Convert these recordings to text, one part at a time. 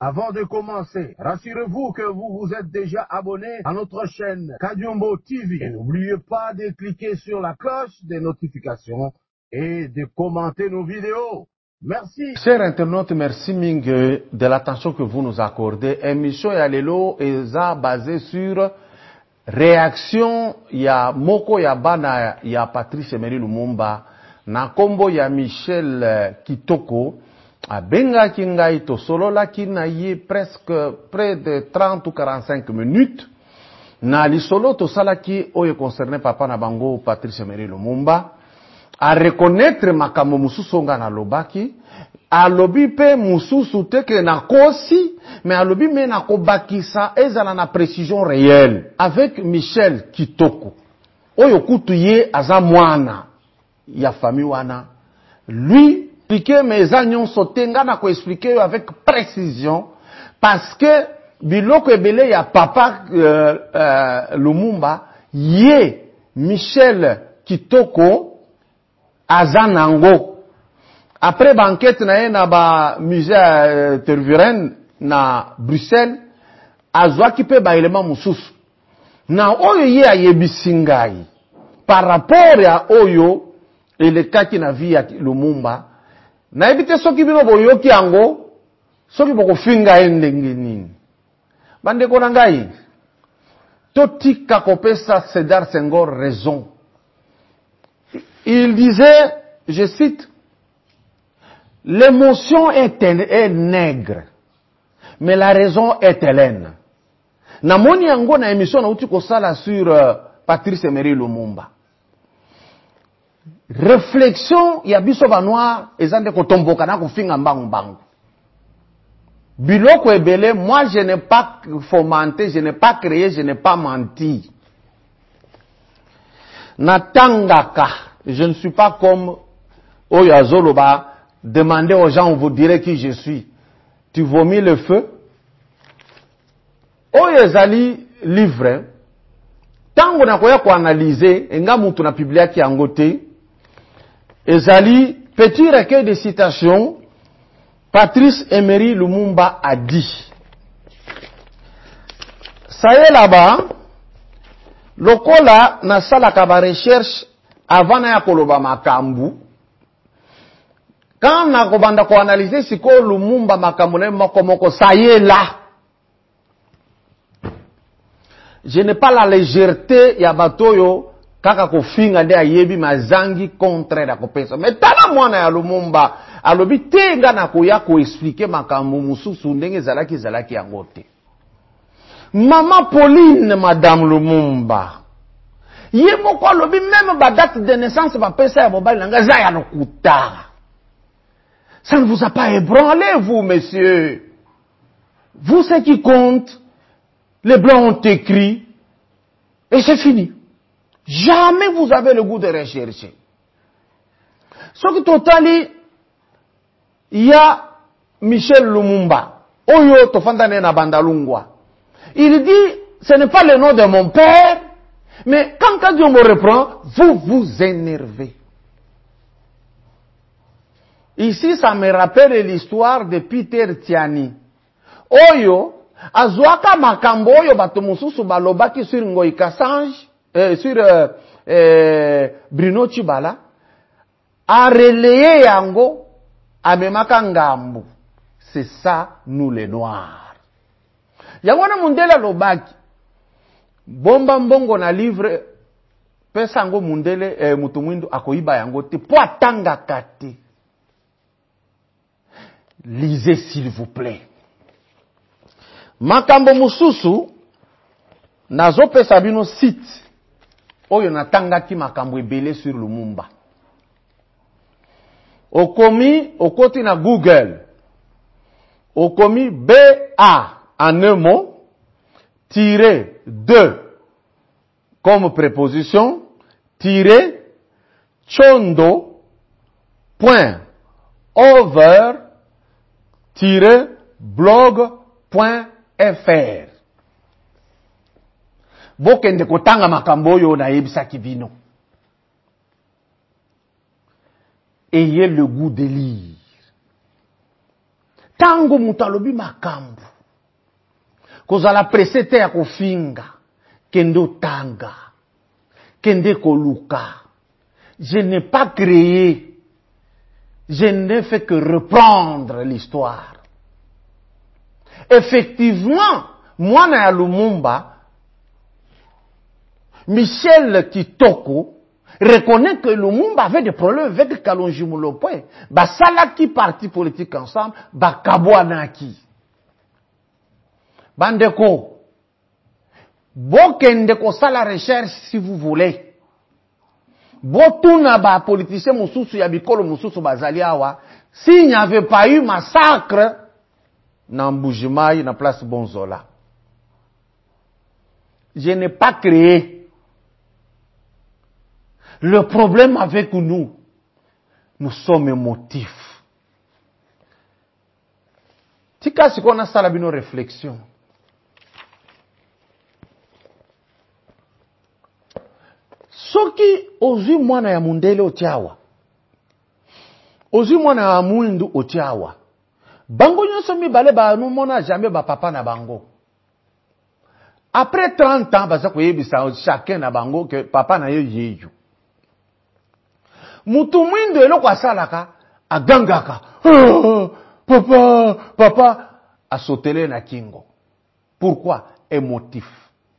Avant de commencer, rassurez-vous que vous vous êtes déjà abonné à notre chaîne Kadiombo TV. Et n'oubliez pas de cliquer sur la cloche des notifications et de commenter nos vidéos. Merci. Chers internautes, merci Ming de l'attention que vous nous accordez. Émission Yalelo est basée sur réaction ya Moko ya Bana ya Patrice Emery Lumumba na kombo ya Michel Kitoko abenga kingai to solola kina ye presque près de 30 ou 45 minutes na lisolo to salaki oye concerné papa na bango Patrice Emery Lumumba a reconnaître makambo mususu nga na lobaki alobi pe mususu teke na kosi mais alobi me na kobakisa ezala na précision réelle avec Michel Kitoko oyo kutu ye aza mwana ya famille wana lui piqué mes agnon sotenga na ko expliquer avec précision parce que biloko ebele ya papa Lumumba ye Michel Kitoko azanango après banquette na ye na ba musée Tervuren na Bruxelles azwaki pe ba élément mususu na oyo ye ayebisi ngai par rapport ya oyo elekaki na vie ya Lumumba na ebite soki bino boyoki yango soki bokofinga ye ndenge nini bandeko na ngai totika kopesa Sédar Senghor raison. Il disait, je cite, l'émotion est nègre, mais la raison est hélène. Namoni yango na émission na uti kosala sur Patrice Emery Lumumba. Réflexion ya biso banwa ezande kotomboka na kofinga mbangu mbangu. Biloko ebele, moi je n'ai pas fomenté, je n'ai pas créé, je n'ai pas menti. Natangaka. Je ne suis pas comme Oyazoloba, demandez aux gens, on vous dirait qui je suis. Tu vomis le feu. Oyazali livre, tango na koya ko analyser, enga mutu na publia ki angote, ezali petit recueil de citations, Patrice Emery Lumumba a dit. Ça y est là-bas, lokola na sala kaba recherche, avant na ya koloba makambu quand na kobanda ko analyser siko Lumumba makambu na moko ça y est là. Je n'ai pas la légèreté ya batoyo kaka ko finga nde ayebi mazangi contraire ya kopesa mais tala mwana ya Lumumba alobi tenga na koya ko expliquer makambu mususu ndenge zalaki yango te. Maman Pauline madame Lumumba ye moko alobi même ba date de naissance ba pesa ya mobile nanga za ya lokuta. Ça ne vous a pas ébranlé vous messieurs. Vous ce qui compte, les blancs ont écrit et c'est fini. Jamais vous avez le goût de rechercher. Ce qui totali il y a Michel Lumumba oyo tofandane na bandalungwa. Il dit ce n'est pas le nom de mon père. Mais quand Dieu me reprend, vous vous énervez. Ici, ça me rappelle l'histoire de Peter Tiani. Oyo, azwaka makambo oyo bato mususu balobaki sur Ngoyi Kassange, sur Bruno Tshibala, a relayé yango, amemaka ngambu. C'est ça, nous les Noirs. Yango na mundela lobaki. Bomba mbongo na livre pesa ngo mundele mutu mwindu akoiba yango te po atanga kate. Lisez s'il vous plaît. Makambo mususu nazo pesa bino site oyo natanga ki makambo ebele sur Lumumba. Okomi okoti na Google. Okomi BA en un mot tiré 2 comme préposition, tiré chondo point over tiré blog.fr. Bokende kotanga makambo yo na yebisaki bino. Ayez le goût de lire. Tango mutalobi makambu. Kozala presete ya kofinga. Kendo tanga. Kende koluka. Je n'ai pas créé. Je n'ai fait que reprendre l'histoire. Effectivement, moi na Lumumba, Michel Kitoko reconnaît que Lumumba avait des problèmes avec Kalonji Mulopwe. Basalaki parti politique ensemble, bakabwanaki. Bandeko, bokendeko sa la recherche si vous voulez. Botuna ba politicien mususu ya bikolo mususu bazali awa, s'il n'y avait pas eu massacre na Mbujimai na place Bonzola. Je n'ai pas créé. Le problème avec nous sommes émotifs. Tika si qu'on a ça la bino réflexion. Soki ozu mwana ya mundele otiawa. Ozu mwana ya mwindu otiawa. Bango nyonso mibale ba nou mona jamais ba papa na bango. Après 30 ans, baza koyebisa chacun na bango que papa na yo yeyo. Mutu mwindu eloko asalaka agangaka. Oh, papa asotele na kingo. Pourquoi? Émotif.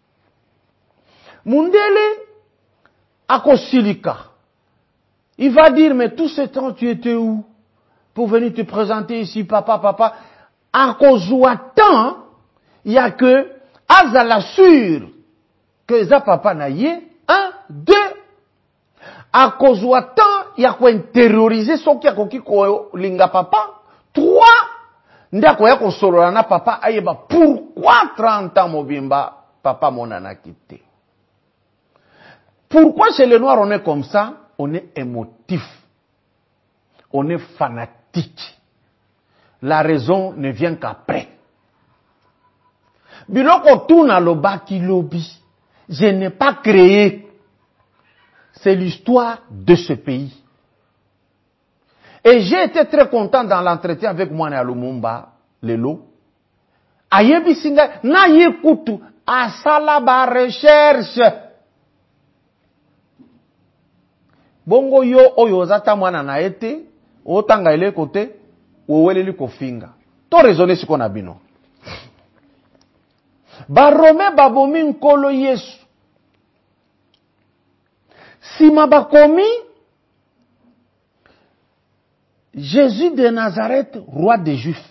Mundele akosilika. Il va dire, mais tout ce temps tu étais où? Pour venir te présenter ici, papa. À cause de temps, il y a que, azala sûr, que za papa na ye, 1, 2. À cause de temps, il y a quoi terroriser ceux qui a koki ko linga papa. 3. Ndako ya ko solola na papa ayeba pourquoi 30 ans mobimba papa monana quitté. Pourquoi chez les noirs on est comme ça? On est émotif. On est fanatique. La raison ne vient qu'après. Biloko tuna lobaki lobi. Je n'ai pas créé. C'est l'histoire de ce pays. Et j'ai été très content dans l'entretien avec Mwana Lumumba, Lelo. Ayebi singa, na yekutu, asala ba recherche. Bongo yo oyo zata mwana na ete, otanga ile kote, woweleli kofinga. To raisonner si qu'on a bino. Ba Rome babomi nkolo Yesu. Sima bakomi, Jésus de Nazareth, roi des Juifs.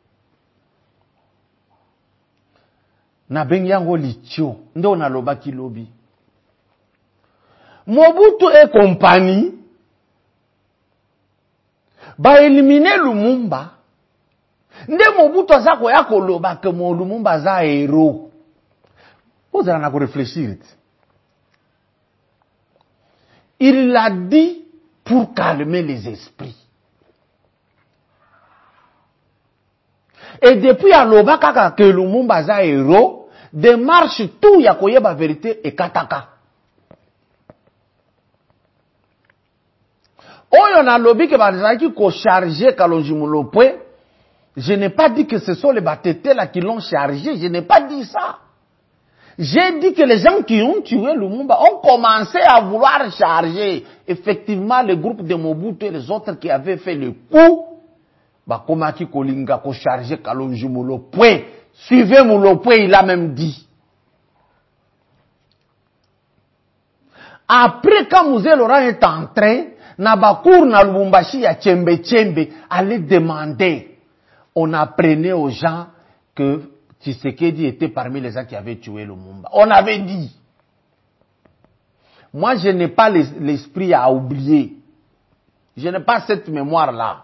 Na benyango lichio, ndo na lobaki lobi. Mobutu et compagnie ba éliminer Lumumba. Nde Mobutu azako ya koloba ke mo Lumumba za héros. Vous allez en réfléchir. Il l'a dit pour calmer les esprits. Et depuis aloba kaka ke Lumumba za héros, démarche tout ya koyeba vérité et kataka. Oyo na lobi ke bazaki ko charger Kalonji Mulopwe. Je n'ai pas dit que ce sont les Batete là qui l'ont chargé, je n'ai pas dit ça. J'ai dit que les gens qui ont tué Lumumba ont commencé à vouloir charger effectivement le groupe de Mobutu et les autres qui avaient fait le coup. Bah komaki kolinga ko charger Kalonji Mulopwe. Suivez Mulopwe, il a même dit. Après quand Mouzé Laurent est entré, Nabakour na Lubumbashi ya Tchembe, allait demander. On apprenait aux gens que Tshisekedi était parmi les gens qui avaient tué Lumumba. On avait dit. Moi, je n'ai pas l'esprit à oublier. Je n'ai pas cette mémoire-là.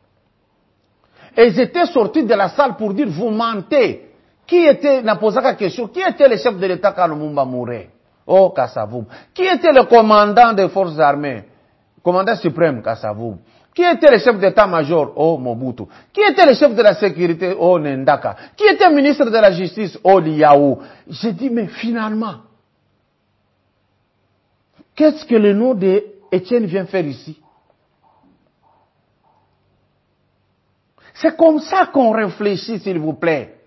Et j'étais sorti de la salle pour dire, vous mentez. Qui était, n'a posé la question, qui était le chef de l'État quand Lumumba mourait? Oh, Kassavoub. Qui était le commandant des forces armées? Commandant suprême, Kassavoub. Qui était le chef d'état-major? Oh, Mobutu. Qui était le chef de la sécurité? Oh, Nendaka. Qui était ministre de la justice? Oh, Liaou. J'ai dit, mais finalement, qu'est-ce que le nom d'Étienne vient faire ici? C'est comme ça qu'on réfléchit, s'il vous plaît.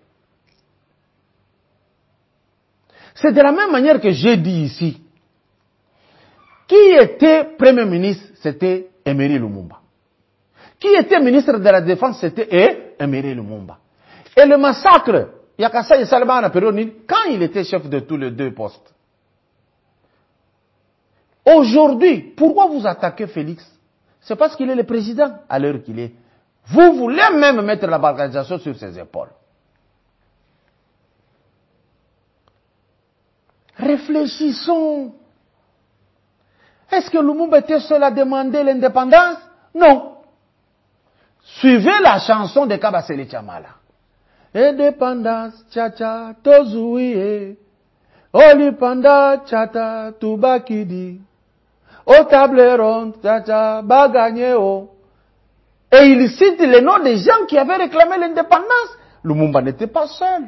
C'est de la même manière que j'ai dit ici. Qui était Premier ministre? C'était Emery Lumumba. Qui était ministre de la Défense? C'était Emery Lumumba. Et le massacre, Yakasa et Salman a période, quand il était chef de tous les deux postes. Aujourd'hui, pourquoi vous attaquez Félix? C'est parce qu'il est le président à l'heure qu'il est. Vous voulez même mettre la balkanisation sur ses épaules. Réfléchissons. Est-ce que Lumumba était seul à demander l'indépendance? Non. Suivez la chanson de Kabasele Chamala. Indépendance, tcha-tcha, tozouye. Olipanda, tcha-tcha, tubakidi. Au table ronde, tcha-tcha, bagagneo. Et il cite les noms des gens qui avaient réclamé l'indépendance. Lumumba n'était pas seul.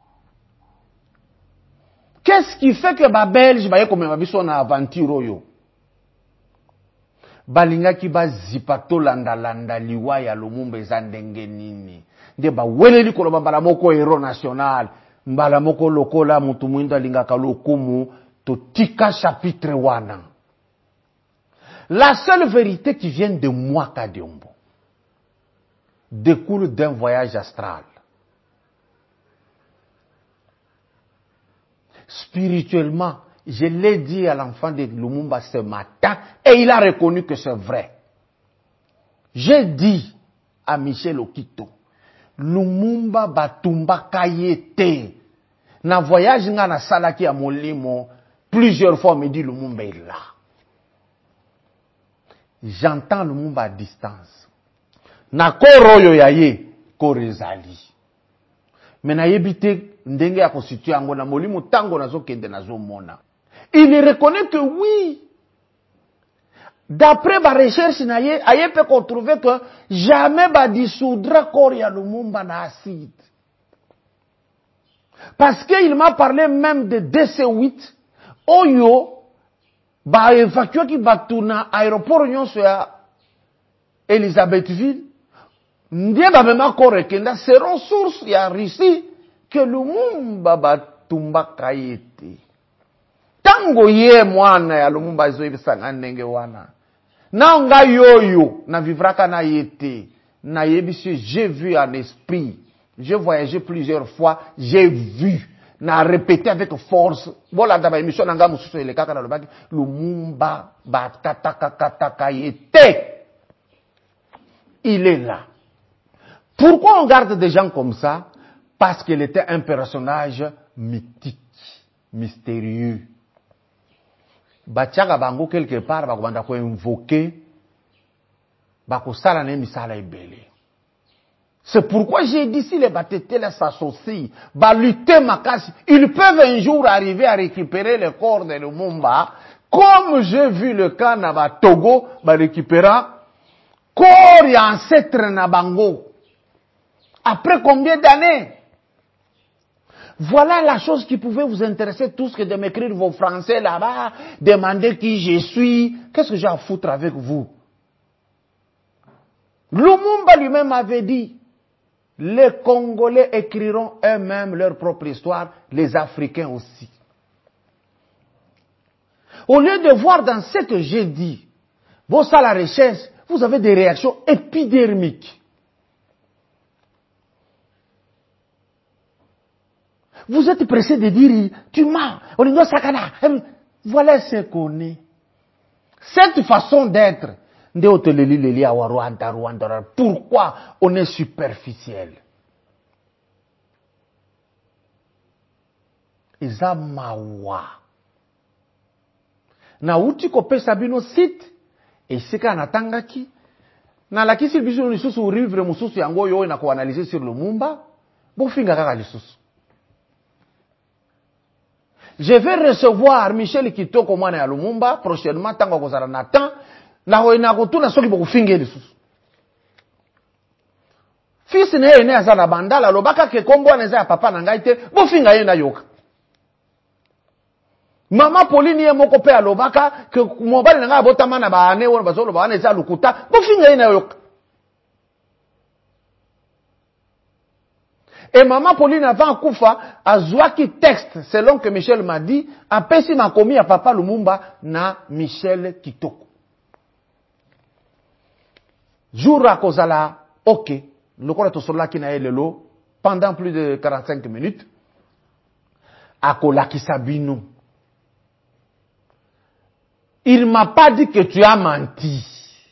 Qu'est-ce qui fait que les Belges, comme ils sont en aventure, balinga ki ba zipato landa liwa ya Lumumba ezandenge nini nde ba weleli ko mbala moko héros national mbala moko lokola mutu mwindo alingaka lokumu to tika chapitre wana. La seule vérité qui vient de moi Kadiombo découle d'un voyage astral. Spirituellement, je l'ai dit à l'enfant de Lumumba ce matin et il a reconnu que c'est vrai. J'ai dit à Michel Okito, Lumumba batumba kayete. Na voyage nga na salaki à Molimo, plusieurs fois me dit Lumumba est là. J'entends Lumumba à distance. Na koroyo yaye korezali. Mais na yebite ndenge ya constituer ango na Molimo tango nazo kende nazo mona. Il reconnaît que oui. D'après ma recherche, il peut qu'on trouve que jamais va dissoudre corps ya Lumumba na acide. Parce qu'il m'a parlé même de DC-8. Oyo, ba évacuer qui va tourner aéroport nyonso ya Elisabethville. Ndie ba même corps kenda seront source ya Russie que Lumumba ba tumba kayete. Tango ye mwana ya Lumumba zo ibisanga ndenge wana. Na nga yoyo na vivraka na yete. Na yebisi j'ai vu en esprit. J'ai voyagé plusieurs fois, j'ai vu. Na répété avec force. Voilà daba émission nanga mususu ele kaka na lobaki Lumumba ba kata yete. Il est là. Pourquoi on garde des gens comme ça? Parce qu'il était un personnage mythique, mystérieux. Bachaka bango quelque part bakobanda ko invoquer bakosala na misala ebele. C'est pourquoi j'ai dit si les Batetela s'associent, lutter makasi, ils peuvent un jour arriver à récupérer le corps de Lumumba, comme j'ai vu le cas na Togo, récupérer corps et ancêtre na bango. Après combien d'années? Voilà la chose qui pouvait vous intéresser tous que de m'écrire vos français là-bas, demander qui je suis. Qu'est-ce que j'ai à foutre avec vous? Lumumba lui-même avait dit, les Congolais écriront eux-mêmes leur propre histoire, les Africains aussi. Au lieu de voir dans ce que j'ai dit, vos salles à recherche, vous avez des réactions épidermiques. Vous êtes pressé de dire, tu m'as, Olingo Sakana. Voilà ce qu'on est. Cette façon d'être, pourquoi on est superficiel? Izamawa. Na uti ko pesa bino site, esika natangaki, na lakisi biso lisusu rivre mususu yango yo na ko analyser sur Lumumba, bo finga kaka lisusu. Je vais recevoir Michel Kitoko mwana ya Lumumba prochainement tango kozala na temps na hoina kotuna soki boku finga lisusu. Fils ne ene azala bandala lobaka ke kombo na za papa na ngai te bo finga ye na yoka. Mama Pauline ye moko pe alobaka ke mobali na ngai botama na baane wona bazolo baane za lukuta bo finga ye na yoka. Et maman Pauline avant Koufa, a zouaki texte, selon que Michel m'a dit, a pesi ma commis à papa Lumumba na Michel Kitoko. Jour à Kozala, ok, le corps de Sola qui n'a eu le lot, pendant plus de 45 minutes, à Kolaki Sabino. Il m'a pas dit que tu as menti.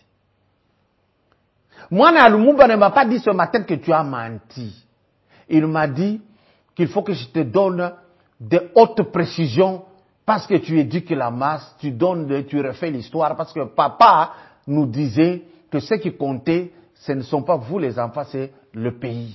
Moi, Lumumba ne m'a pas dit ce matin que tu as menti. Il m'a dit qu'il faut que je te donne de hautes précisions parce que tu éduques la masse, tu refais l'histoire parce que papa nous disait que ce qui comptait, ce ne sont pas vous les enfants, c'est le pays.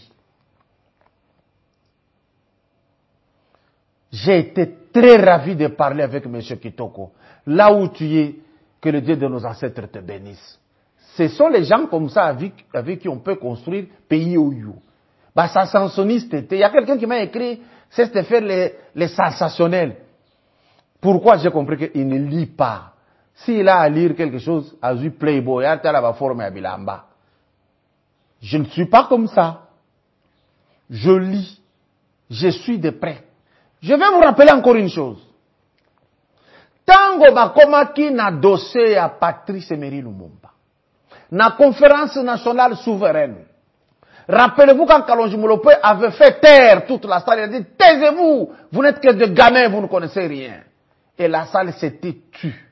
J'ai été très ravi de parler avec M. Kitoko. Là où tu es, que le Dieu de nos ancêtres te bénisse. Ce sont les gens comme ça avec qui on peut construire pays au you. Bah, ça sansoniste. Il y a quelqu'un qui m'a écrit, c'est de faire les sensationnels. Pourquoi j'ai compris qu'il ne lit pas? S'il a à lire quelque chose, à vu Playboy, à la forme à Bilamba. Je ne suis pas comme ça. Je lis. Je suis de près. Je vais vous rappeler encore une chose. Tango bakomaki na dossier à Patrice Emery Lumumba. Na conférence nationale souveraine. Rappelez-vous quand Kalonji Molope avait fait taire toute la salle, il a dit, taisez-vous, vous n'êtes que des gamins, vous ne connaissez rien. Et la salle s'était tue.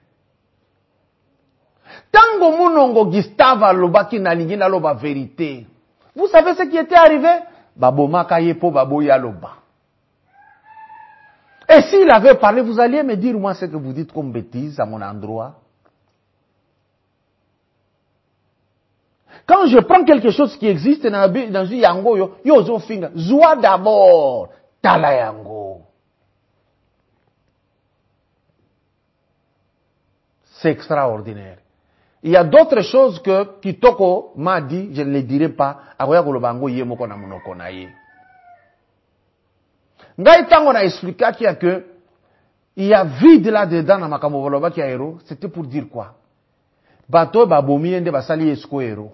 Tango Munongo Gustave Lobaki Nalingi Naloba vérité. Vous savez ce qui était arrivé? Baboma Kayepo Baboya Loba. Et s'il avait parlé, vous alliez me dire, moi, ce que vous dites comme bêtise à mon endroit. Quand je prends quelque chose qui existe dans une yango, yo finga, zoa d'abord, tala yango. C'est extraordinaire. Il y a d'autres choses que Kitoko m'a dit, je ne les dirai pas, akoya kolobango yemoko na monoko na ye. Ngai tango na expliqué qu'il y a que, il y a vide là-dedans dans makambo boloba ki héros, c'était pour dire quoi? Bato babomi ende basali esko héros.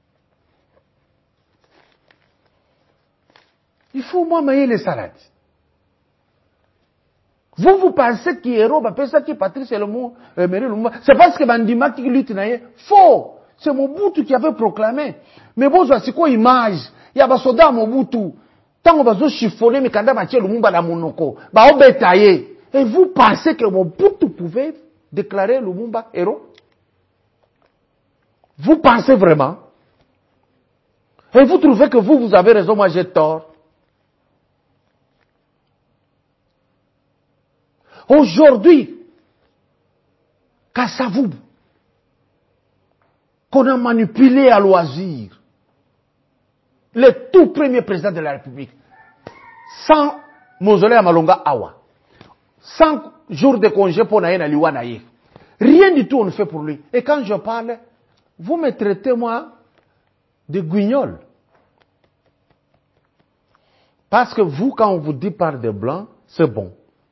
Il faut moi mailler les salades. Vous pensez qu'il héros, ça qui Patrice Emery Lumumba, c'est parce que Bandima qui lutte naie. Faux! C'est Mobutu qui avait proclamé. Mais bon, c'est quoi image? Il y a des soldats Mobutu. Tant qu'on va chiffonner, mais quand on va Lumumba la monoko, on va tailler. Et vous pensez que Mobutu pouvait déclarer Lumumba héros? Vous pensez vraiment? Et vous trouvez que vous avez raison, moi j'ai tort? Aujourd'hui, Kassavou, qu'on a manipulé à loisir, le tout premier président de la République, sans mausolée à Malonga Awa, sans jour de congé pour Naïna Liwanaï, rien du tout on ne fait pour lui. Et quand je parle, vous me traitez moi de guignol. Parce que vous, quand on vous dit par des blancs, c'est bon.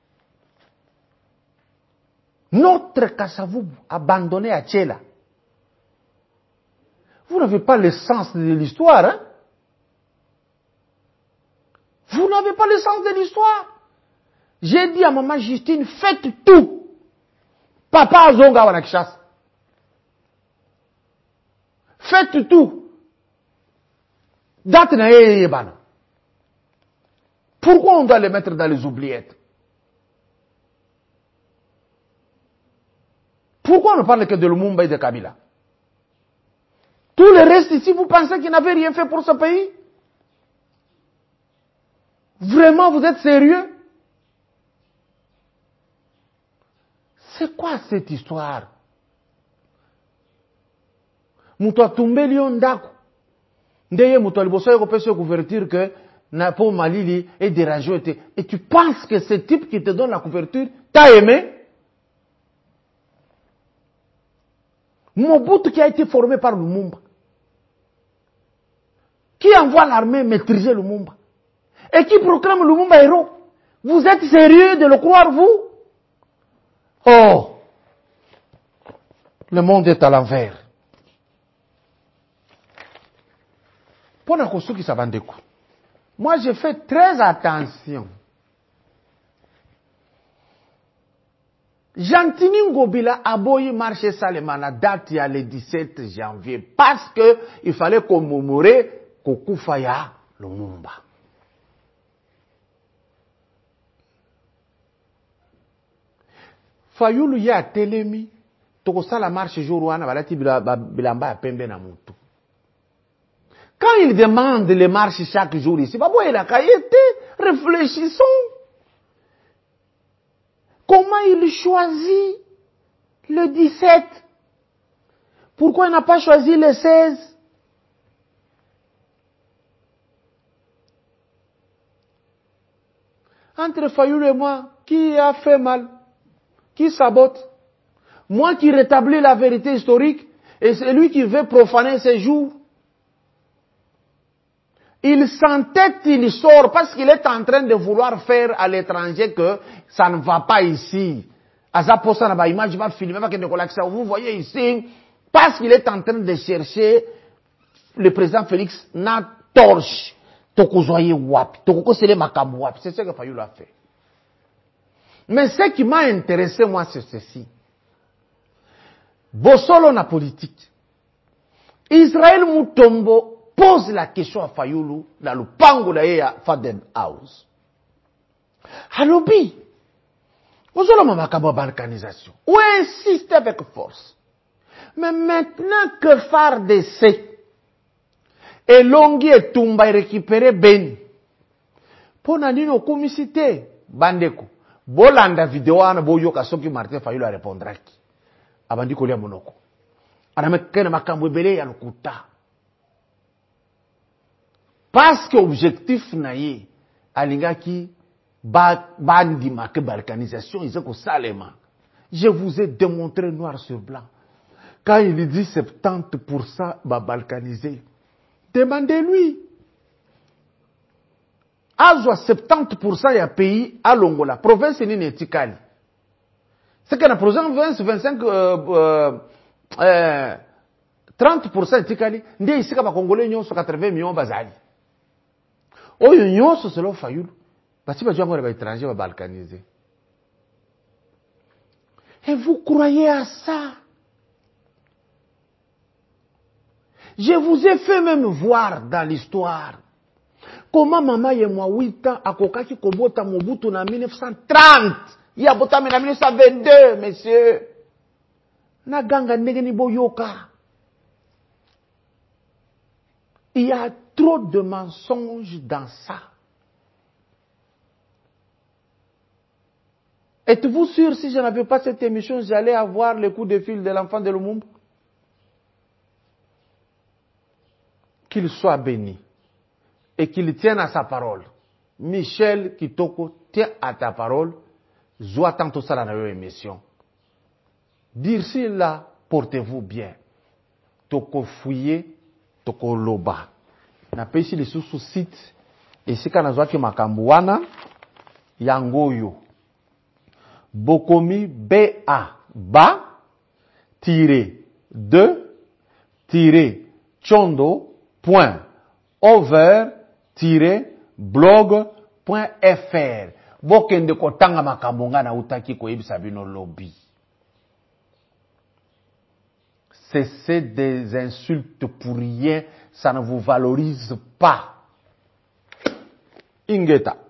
Notre Kassavou abandonné à Tchela. Vous n'avez pas le sens de l'histoire, hein? Vous n'avez pas le sens de l'histoire. J'ai dit à maman Justine, faites tout. Papa Azonga Wanakishas. Faites tout. Date na yebana. Pourquoi on doit les mettre dans les oubliettes? Pourquoi on ne parle que de Lumumba et de Kabila? Tout le reste ici, vous pensez qu'ils n'avaient rien fait pour ce pays? Vraiment, vous êtes sérieux? C'est quoi cette histoire? Muto atumbeli ondako. Ndeye muto aliboso yoko pese couverture que na po malili et dérangé. Et tu penses que ce type qui te donne la couverture t'a aimé? Mobutu qui a été formé par Lumumba, qui envoie l'armée maîtriser Lumumba, et qui proclame Lumumba héros. Vous êtes sérieux de le croire, vous? Oh, le monde est à l'envers. Pona kosuki savandeko. Moi, je fais très attention. Jantini Ngobila aboyi marché Salemana date il y a le 17 janvier parce que il fallait commémorer Kokufaya Lumumba. Fayulu ya telemi tokosa la marche jour wana balati bilamba ya pembe na mutu. Quand il demande les marches chaque jour ici, réfléchissons. Comment il choisit le 17? Pourquoi il n'a pas choisi le 16? Entre Fayoulou et moi, qui a fait mal? Qui sabote? Moi qui rétablis la vérité historique et c'est lui qui veut profaner ces jours. Il s'entête, il sort parce qu'il est en train de vouloir faire à l'étranger que ça ne va pas ici. Vous voyez ici, parce qu'il est en train de chercher le président Félix na torche. C'est ce que Fayulu a fait. Mais ce qui m'a intéressé, moi, c'est ceci. Bosolo na politique. Israël Mutombo pose la question à Fayulu dans le pangola ya Faden House. Halobi, Bosolo mamakabo balkanisation. Ou insiste avec force. Mais maintenant que FARDC et Longi et Tumba récupéré Beni, pour nanino comicité, bandeko, bolanda vidéo ana boyoka soki Martin Fayulu a répondra qui. Abandi kolia monoko. Anamekena makambo ebele ya lokuta. Parce que objectif naye alingaki bandi marqué balkanisation, ils ont salema. Je vous ai démontré noir sur blanc. Quand il dit 70% balkanisé, demandez-lui. Azwa 70% ya pays à Longola, province ni netikali. C'est que la province 30% etikali, ndiye isika ba Congolais nyonso 80 millions bazali. Oyo nyonso selo Fayulu. Bati ba jwango ba étranger ba balkanisé. Et vous croyez à ça? Je vous ai fait même voir dans l'histoire comment maman yemwa 8 ans akokaki kobota Mobutu na 1930. Il a boté en 1922, messieurs. Na ganga ndenge boyoka. Il y a trop de mensonges dans ça. Êtes-vous sûr si je n'avais pas cette émission, j'allais avoir le coup de fil de l'enfant de Lumumba? Qu'il soit béni et qu'il tienne à sa parole. Michel Kitoko, tiens à ta parole. Zoa tanto ça dans la émission. Dire si là, portez-vous bien. Toko fouiller, toko loba. Na pesi les sous site. Et si kana zoa ki makambuana, yangoyo. Bokomi BA, ba, tiré, de, tiré, chondo, point, over, tiré, blog.fr. Bokende kotanga makambonga na utaki ko yebisa bino lobby. C'est des insultes pour rien, ça ne vous valorise pas. Ingeta.